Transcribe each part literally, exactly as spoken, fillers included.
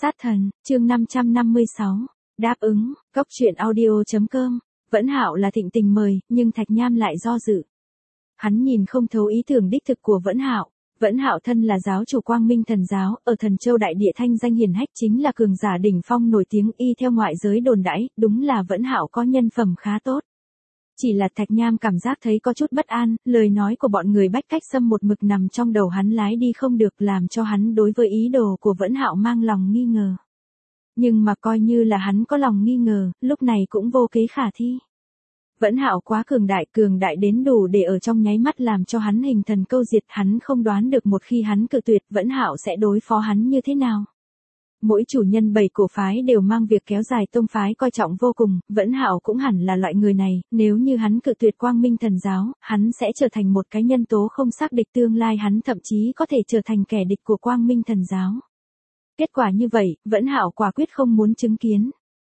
Sát thần, chương năm trăm năm mươi sáu. Đáp ứng, cốc truyện audio.com. Vẫn Hạo là thịnh tình mời, nhưng Thạch Nham lại do dự. Hắn nhìn không thấu ý tưởng đích thực của Vẫn Hạo. Vẫn Hạo thân là giáo chủ Quang Minh Thần giáo, ở Thần Châu đại địa thanh danh hiển hách, chính là cường giả đỉnh phong nổi tiếng, y theo ngoại giới đồn đãi, đúng là Vẫn Hạo có nhân phẩm khá tốt. Chỉ là Thạch Nham cảm giác thấy có chút bất an, lời nói của bọn người Bách Cách Sâm một mực nằm trong đầu hắn lái đi không được, làm cho hắn đối với ý đồ của Vẫn Hạo mang lòng nghi ngờ. Nhưng mà coi như là hắn có lòng nghi ngờ, lúc này cũng vô kế khả thi. Vẫn Hạo quá cường đại, cường đại đến đủ để ở trong nháy mắt làm cho hắn hình thần câu diệt, hắn không đoán được một khi hắn cự tuyệt, Vẫn Hạo sẽ đối phó hắn như thế nào. Mỗi chủ nhân bảy cổ phái đều mang việc kéo dài tông phái coi trọng vô cùng, Vẫn Hạo cũng hẳn là loại người này, nếu như hắn cự tuyệt Quang Minh Thần giáo, hắn sẽ trở thành một cái nhân tố không xác định, tương lai hắn thậm chí có thể trở thành kẻ địch của Quang Minh Thần giáo. Kết quả như vậy, Vẫn Hạo quả quyết không muốn chứng kiến.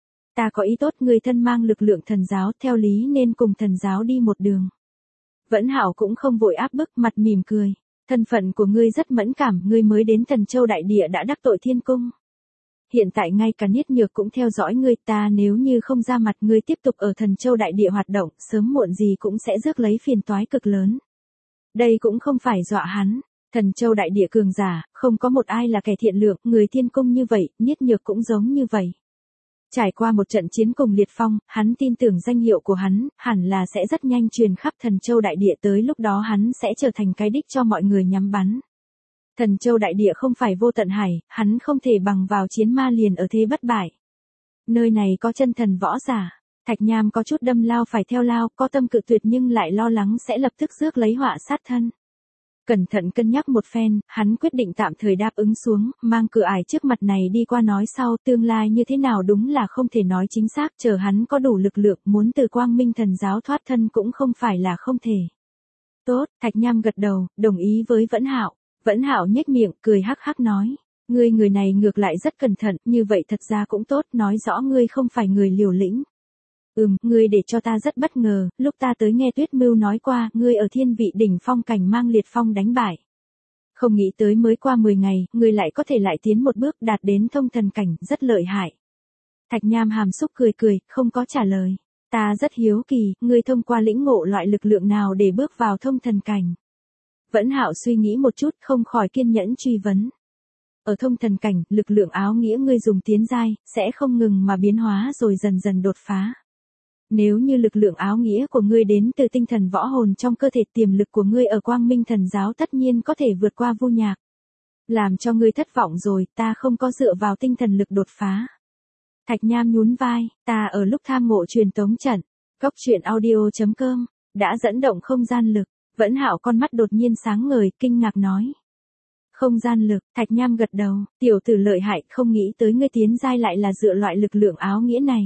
Ta có ý tốt, người thân mang lực lượng thần giáo, theo lý nên cùng thần giáo đi một đường. Vẫn Hạo cũng không vội áp bức, mặt mỉm cười. Thân phận của ngươi rất mẫn cảm, ngươi mới đến Thần Châu đại địa đã đắc tội thiên cung. Hiện tại ngay cả Niết Nhược cũng theo dõi ngươi, ta nếu như không ra mặt, ngươi tiếp tục ở Thần Châu đại địa hoạt động, sớm muộn gì cũng sẽ rước lấy phiền toái cực lớn. Đây cũng không phải dọa hắn. Thần Châu đại địa cường giả, không có một ai là kẻ thiện lương, người thiên cung như vậy, Niết Nhược cũng giống như vậy. Trải qua một trận chiến cùng Liệt Phong, hắn tin tưởng danh hiệu của hắn, hẳn là sẽ rất nhanh truyền khắp Thần Châu đại địa, tới lúc đó hắn sẽ trở thành cái đích cho mọi người nhắm bắn. Thần Châu đại địa không phải vô tận hải, hắn không thể bằng vào chiến ma liền ở thế bất bại. Nơi này có chân thần võ giả. Thạch Nham có chút đâm lao phải theo lao, có tâm cự tuyệt nhưng lại lo lắng sẽ lập tức rước lấy họa sát thân. Cẩn thận cân nhắc một phen, hắn quyết định tạm thời đáp ứng xuống, mang cửa ải trước mặt này đi qua nói sau, tương lai như thế nào đúng là không thể nói chính xác, chờ hắn có đủ lực lượng, muốn từ Quang Minh Thần giáo thoát thân cũng không phải là không thể. Tốt, Thạch Nham gật đầu, đồng ý với Vẫn Hạo. Vẫn Hạo nhếch miệng, cười hắc hắc nói. Ngươi người này ngược lại rất cẩn thận, như vậy thật ra cũng tốt, nói rõ ngươi không phải người liều lĩnh. Ừm, ngươi để cho ta rất bất ngờ, lúc ta tới nghe Tuyết Mưu nói qua, ngươi ở thiên vị đỉnh phong cảnh mang Liệt Phong đánh bại. Không nghĩ tới mới qua mười ngày, ngươi lại có thể lại tiến một bước đạt đến thông thần cảnh, rất lợi hại. Thạch Nham hàm xúc cười cười, không có trả lời. Ta rất hiếu kỳ, ngươi thông qua lĩnh ngộ loại lực lượng nào để bước vào thông thần cảnh. Vẫn Hạo suy nghĩ một chút, không khỏi kiên nhẫn truy vấn. Ở thông thần cảnh, lực lượng áo nghĩa ngươi dùng tiến giai, sẽ không ngừng mà biến hóa rồi dần dần đột phá. Nếu như lực lượng áo nghĩa của ngươi đến từ tinh thần võ hồn trong cơ thể, tiềm lực của ngươi ở Quang Minh Thần giáo tất nhiên có thể vượt qua Vu Nhạc. Làm cho ngươi thất vọng rồi, ta không có dựa vào tinh thần lực đột phá. Thạch Nham nhún vai, ta ở lúc tham ngộ truyền tống trận, cốc truyện audio.com, đã dẫn động không gian lực. Vẫn Hạo con mắt đột nhiên sáng ngời, kinh ngạc nói. Không gian lực, Thạch Nham gật đầu, tiểu tử lợi hại, không nghĩ tới ngươi tiến giai lại là dựa loại lực lượng áo nghĩa này.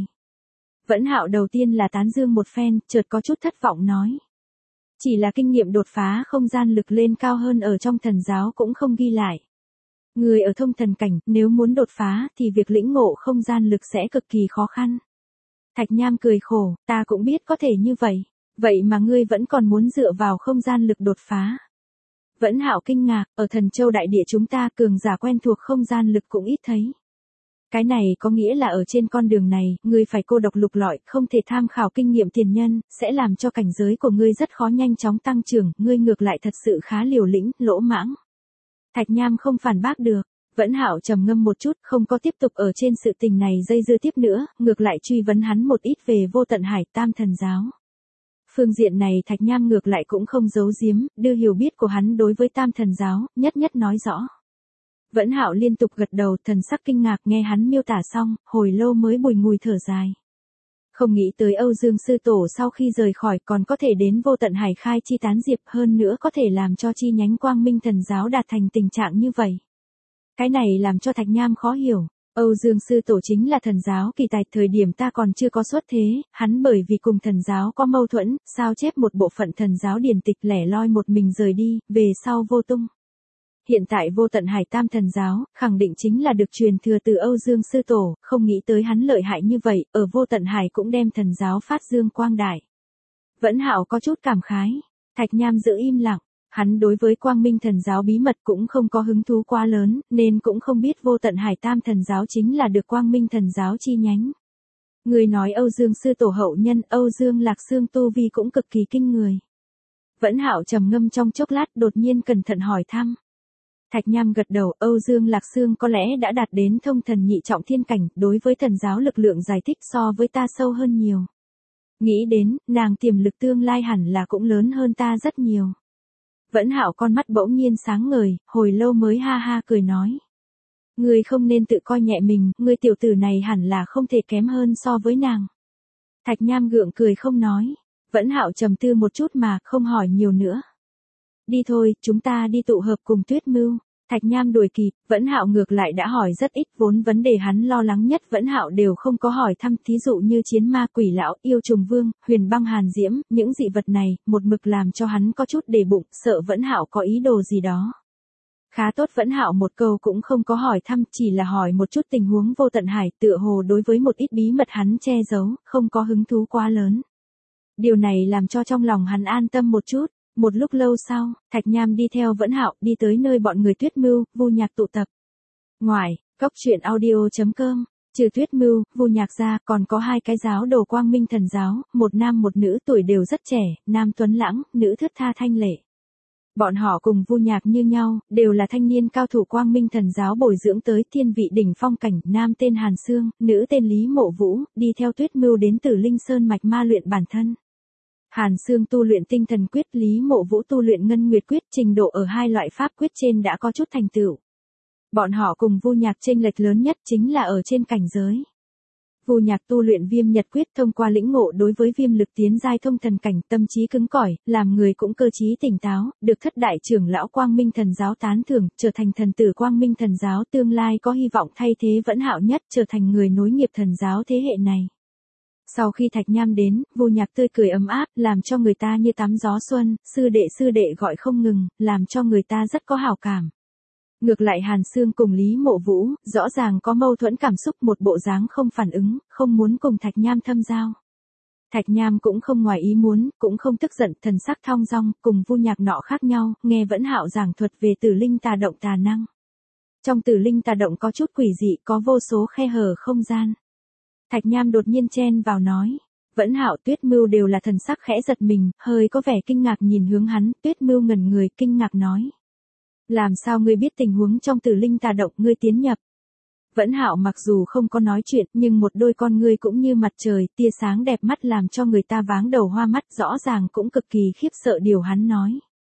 Vẫn Hạo đầu tiên là tán dương một phen, chợt có chút thất vọng nói. Chỉ là kinh nghiệm đột phá không gian lực lên cao hơn ở trong thần giáo cũng không ghi lại. Người ở thông thần cảnh, nếu muốn đột phá thì việc lĩnh ngộ không gian lực sẽ cực kỳ khó khăn. Thạch Nham cười khổ, ta cũng biết có thể như vậy. Vậy mà ngươi vẫn còn muốn dựa vào không gian lực đột phá. Vẫn Hạo kinh ngạc, ở Thần Châu đại địa chúng ta cường giả quen thuộc không gian lực cũng ít thấy. Cái này có nghĩa là ở trên con đường này, ngươi phải cô độc lục lọi, không thể tham khảo kinh nghiệm tiền nhân, sẽ làm cho cảnh giới của ngươi rất khó nhanh chóng tăng trưởng, ngươi ngược lại thật sự khá liều lĩnh, lỗ mãng. Thạch Nham không phản bác được. Vẫn Hạo trầm ngâm một chút, không có tiếp tục ở trên sự tình này dây dưa tiếp nữa, ngược lại truy vấn hắn một ít về Vô Tận Hải Tam Thần giáo. Phương diện này Thạch Nham ngược lại cũng không giấu giếm, đưa hiểu biết của hắn đối với Tam Thần giáo, nhất nhất nói rõ. Vẫn Hạo liên tục gật đầu, thần sắc kinh ngạc, nghe hắn miêu tả xong, hồi lâu mới bùi ngùi thở dài. Không nghĩ tới Âu Dương sư tổ sau khi rời khỏi còn có thể đến Vô Tận Hải khai chi tán diệp, hơn nữa có thể làm cho chi nhánh Quang Minh Thần giáo đạt thành tình trạng như vậy. Cái này làm cho Thạch Nham khó hiểu. Âu Dương sư tổ chính là thần giáo kỳ tài, thời điểm ta còn chưa có xuất thế, hắn bởi vì cùng thần giáo có mâu thuẫn, sao chép một bộ phận thần giáo điển tịch, lẻ loi một mình rời đi, về sau vô tung. Hiện tại Vô Tận Hải Tam Thần giáo, khẳng định chính là được truyền thừa từ Âu Dương sư tổ, không nghĩ tới hắn lợi hại như vậy, ở Vô Tận Hải cũng đem thần giáo phát dương quang đại. Vẫn Hạo có chút cảm khái. Thạch Nham giữ im lặng. Hắn đối với Quang Minh Thần giáo bí mật cũng không có hứng thú quá lớn, nên cũng không biết Vô Tận Hải Tam Thần giáo chính là được Quang Minh Thần giáo chi nhánh. Người nói Âu Dương sư tổ hậu nhân, Âu Dương Lạc Xương tu vi cũng cực kỳ kinh người. Vẫn Hạo trầm ngâm trong chốc lát, đột nhiên cẩn thận hỏi thăm. Thạch Nham gật đầu, Âu Dương Lạc Xương có lẽ đã đạt đến thông thần nhị trọng thiên cảnh, đối với thần giáo lực lượng giải thích so với ta sâu hơn nhiều. Nghĩ đến, nàng tiềm lực tương lai hẳn là cũng lớn hơn ta rất nhiều. Vẫn Hạo con mắt bỗng nhiên sáng ngời, hồi lâu mới ha ha cười nói. Ngươi không nên tự coi nhẹ mình, ngươi tiểu tử này hẳn là không thể kém hơn so với nàng. Thạch Nham gượng cười không nói. Vẫn Hạo trầm tư một chút mà không hỏi nhiều nữa. Đi thôi, chúng ta đi tụ hợp cùng Tuyết Mưu. Thạch Nham đuổi kịp, Vẫn Hạo ngược lại đã hỏi rất ít, vốn vấn đề hắn lo lắng nhất Vẫn Hạo đều không có hỏi thăm, thí dụ như chiến ma quỷ lão, yêu trùng vương, huyền băng hàn diễm, những dị vật này, một mực làm cho hắn có chút để bụng, sợ Vẫn Hạo có ý đồ gì đó. Khá tốt, Vẫn Hạo một câu cũng không có hỏi thăm, chỉ là hỏi một chút tình huống Vô Tận Hải, tựa hồ đối với một ít bí mật hắn che giấu, không có hứng thú quá lớn. Điều này làm cho trong lòng hắn an tâm một chút. Một lúc lâu sau, Thạch Nham đi theo Vẫn Hạo đi tới nơi bọn người Tuyết Mưu, Vu Nhạc tụ tập. Ngoài, cốc truyện audio chấm com, trừ Tuyết Mưu, Vu Nhạc ra, còn có hai cái giáo đồ Quang Minh Thần giáo, một nam một nữ, tuổi đều rất trẻ, nam tuấn lãng, nữ thướt tha thanh lệ. Bọn họ cùng Vu Nhạc như nhau, đều là thanh niên cao thủ Quang Minh Thần giáo bồi dưỡng tới thiên vị đỉnh phong cảnh, nam tên Hàn Sương, nữ tên Lý Mộ Vũ, đi theo Tuyết Mưu đến Tử Linh Sơn mạch ma luyện bản thân. Hàn Sương tu luyện tinh thần quyết, Lý Mộ Vũ tu luyện ngân nguyệt quyết, trình độ ở hai loại pháp quyết trên đã có chút thành tựu. Bọn họ cùng Vu Nhạc chênh lệch lớn nhất chính là ở trên cảnh giới. Vu Nhạc tu luyện viêm nhật quyết, thông qua lĩnh ngộ đối với viêm lực tiến giai thông thần cảnh, tâm trí cứng cỏi, làm người cũng cơ trí tỉnh táo, được thất đại trưởng lão Quang Minh Thần giáo tán thưởng, trở thành thần tử Quang Minh Thần giáo, tương lai có hy vọng thay thế Vẫn Hạo nhất, trở thành người nối nghiệp thần giáo thế hệ này. Sau khi Thạch Nham đến, Vu Nhạc tươi cười ấm áp, làm cho người ta như tắm gió xuân, sư đệ sư đệ gọi không ngừng, làm cho người ta rất có hảo cảm. Ngược lại Hàn Sương cùng Lý Mộ Vũ, rõ ràng có mâu thuẫn cảm xúc, một bộ dáng không phản ứng, không muốn cùng Thạch Nham thâm giao. Thạch Nham cũng không ngoài ý muốn, cũng không tức giận, thần sắc thong dong, cùng Vu Nhạc nọ khác nhau, nghe Vẫn Hạo giảng thuật về Tử Linh tà động tà năng. Trong Tử Linh tà động có chút quỷ dị, có vô số khe hở không gian. Thạch Nham đột nhiên chen vào nói. Vẫn Hạo, Tuyết Mưu đều là thần sắc khẽ giật mình, hơi có vẻ kinh ngạc nhìn hướng hắn, Tuyết Mưu ngẩn người, kinh ngạc nói. Làm sao ngươi biết tình huống trong Tử Linh tà động, ngươi tiến nhập? Vẫn Hạo mặc dù không có nói chuyện, nhưng một đôi con ngươi cũng như mặt trời, tia sáng đẹp mắt làm cho người ta váng đầu hoa mắt, rõ ràng cũng cực kỳ khiếp sợ điều hắn nói.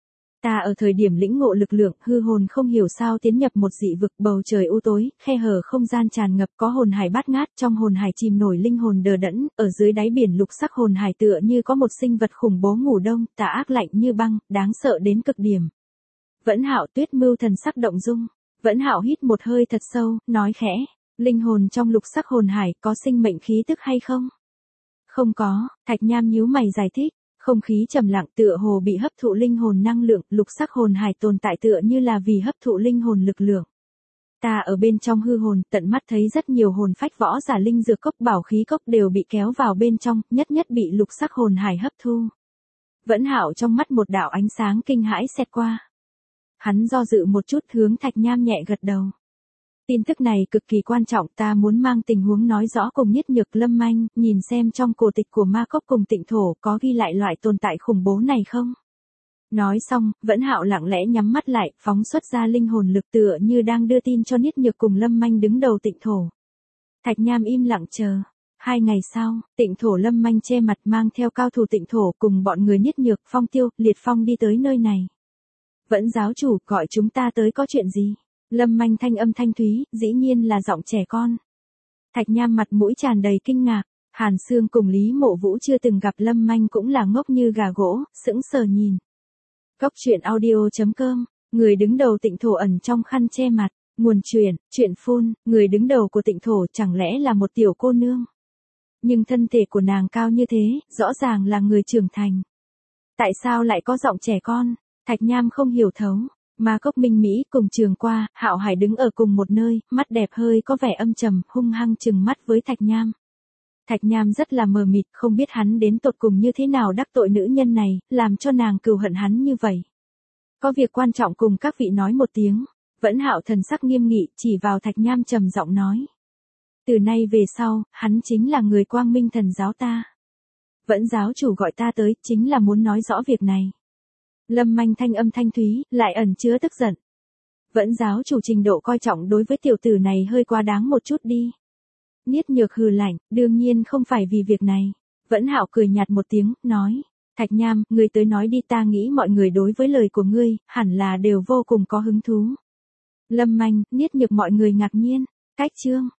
Ta ở thời điểm lĩnh ngộ lực lượng, hư hồn không hiểu sao tiến nhập một dị vực, bầu trời u tối, khe hở không gian tràn ngập, có hồn hải bát ngát, trong hồn hải chìm nổi linh hồn đờ đẫn, ở dưới đáy biển lục sắc hồn hải tựa như có một sinh vật khủng bố ngủ đông, tà ác lạnh như băng, đáng sợ đến cực điểm. Vẫn Hạo, Tuyết Mưu thần sắc động dung. Vẫn Hạo hít một hơi thật sâu, nói khẽ, linh hồn trong lục sắc hồn hải có sinh mệnh khí tức hay không? Không có, Thạch Nham nhíu mày giải thích. Không khí trầm lặng, tựa hồ bị hấp thụ linh hồn năng lượng, lục sắc hồn hải tồn tại tựa như là vì hấp thụ linh hồn lực lượng. Ta ở bên trong hư hồn, tận mắt thấy rất nhiều hồn phách võ giả linh dược cốc, bảo khí cốc đều bị kéo vào bên trong, nhất nhất bị lục sắc hồn hải hấp thu. Vẫn Hạo trong mắt một đạo ánh sáng kinh hãi xẹt qua. Hắn do dự một chút, hướng Thạch Nham nhẹ gật đầu. Tin tức này cực kỳ quan trọng, ta muốn mang tình huống nói rõ cùng Niết Nhược Lâm Manh, nhìn xem trong cổ tịch của Ma Cốc cùng Tịnh Thổ có ghi lại loại tồn tại khủng bố này không? Nói xong, Vẫn Hạo lặng lẽ nhắm mắt lại, phóng xuất ra linh hồn lực tựa như đang đưa tin cho Niết Nhược cùng Lâm Manh đứng đầu Tịnh Thổ. Thạch Nham im lặng chờ. Hai ngày sau, Tịnh Thổ Lâm Manh che mặt mang theo cao thủ Tịnh Thổ cùng bọn người Niết Nhược, Phong Tiêu, Liệt Phong đi tới nơi này. Vẫn giáo chủ, gọi chúng ta tới có chuyện gì? Lâm Manh thanh âm thanh thúy, dĩ nhiên là giọng trẻ con. Thạch Nham mặt mũi tràn đầy kinh ngạc, Hàn Sương cùng Lý Mộ Vũ chưa từng gặp Lâm Manh cũng là ngốc như gà gỗ, sững sờ nhìn. Cốc truyện audio chấm com, người đứng đầu Tịnh Thổ ẩn trong khăn che mặt, nguồn truyện, truyện phun, người đứng đầu của Tịnh Thổ chẳng lẽ là một tiểu cô nương. Nhưng thân thể của nàng cao như thế, rõ ràng là người trưởng thành. Tại sao lại có giọng trẻ con? Thạch Nham không hiểu thấu. Ma Cốc Minh Mỹ cùng Trường Qua, Hạo Hải đứng ở cùng một nơi, mắt đẹp hơi có vẻ âm trầm, hung hăng trừng mắt với Thạch Nham. Thạch Nham rất là mờ mịt, không biết hắn đến tột cùng như thế nào đắc tội nữ nhân này, làm cho nàng cừu hận hắn như vậy. Có việc quan trọng cùng các vị nói một tiếng. Vẫn Hạo thần sắc nghiêm nghị, chỉ vào Thạch Nham trầm giọng nói. Từ nay về sau, hắn chính là người Quang Minh Thần giáo ta. Vẫn giáo chủ gọi ta tới, chính là muốn nói rõ việc này. Lâm Manh thanh âm thanh thúy, lại ẩn chứa tức giận. Vẫn giáo chủ trình độ coi trọng đối với tiểu tử này hơi quá đáng một chút đi. Niết Nhược hừ lạnh, đương nhiên không phải vì việc này. Vẫn Hạo cười nhạt một tiếng, nói. Thạch Nham, ngươi tới nói đi, ta nghĩ mọi người đối với lời của ngươi, hẳn là đều vô cùng có hứng thú. Lâm Manh, Niết Nhược mọi người ngạc nhiên. Cách chương.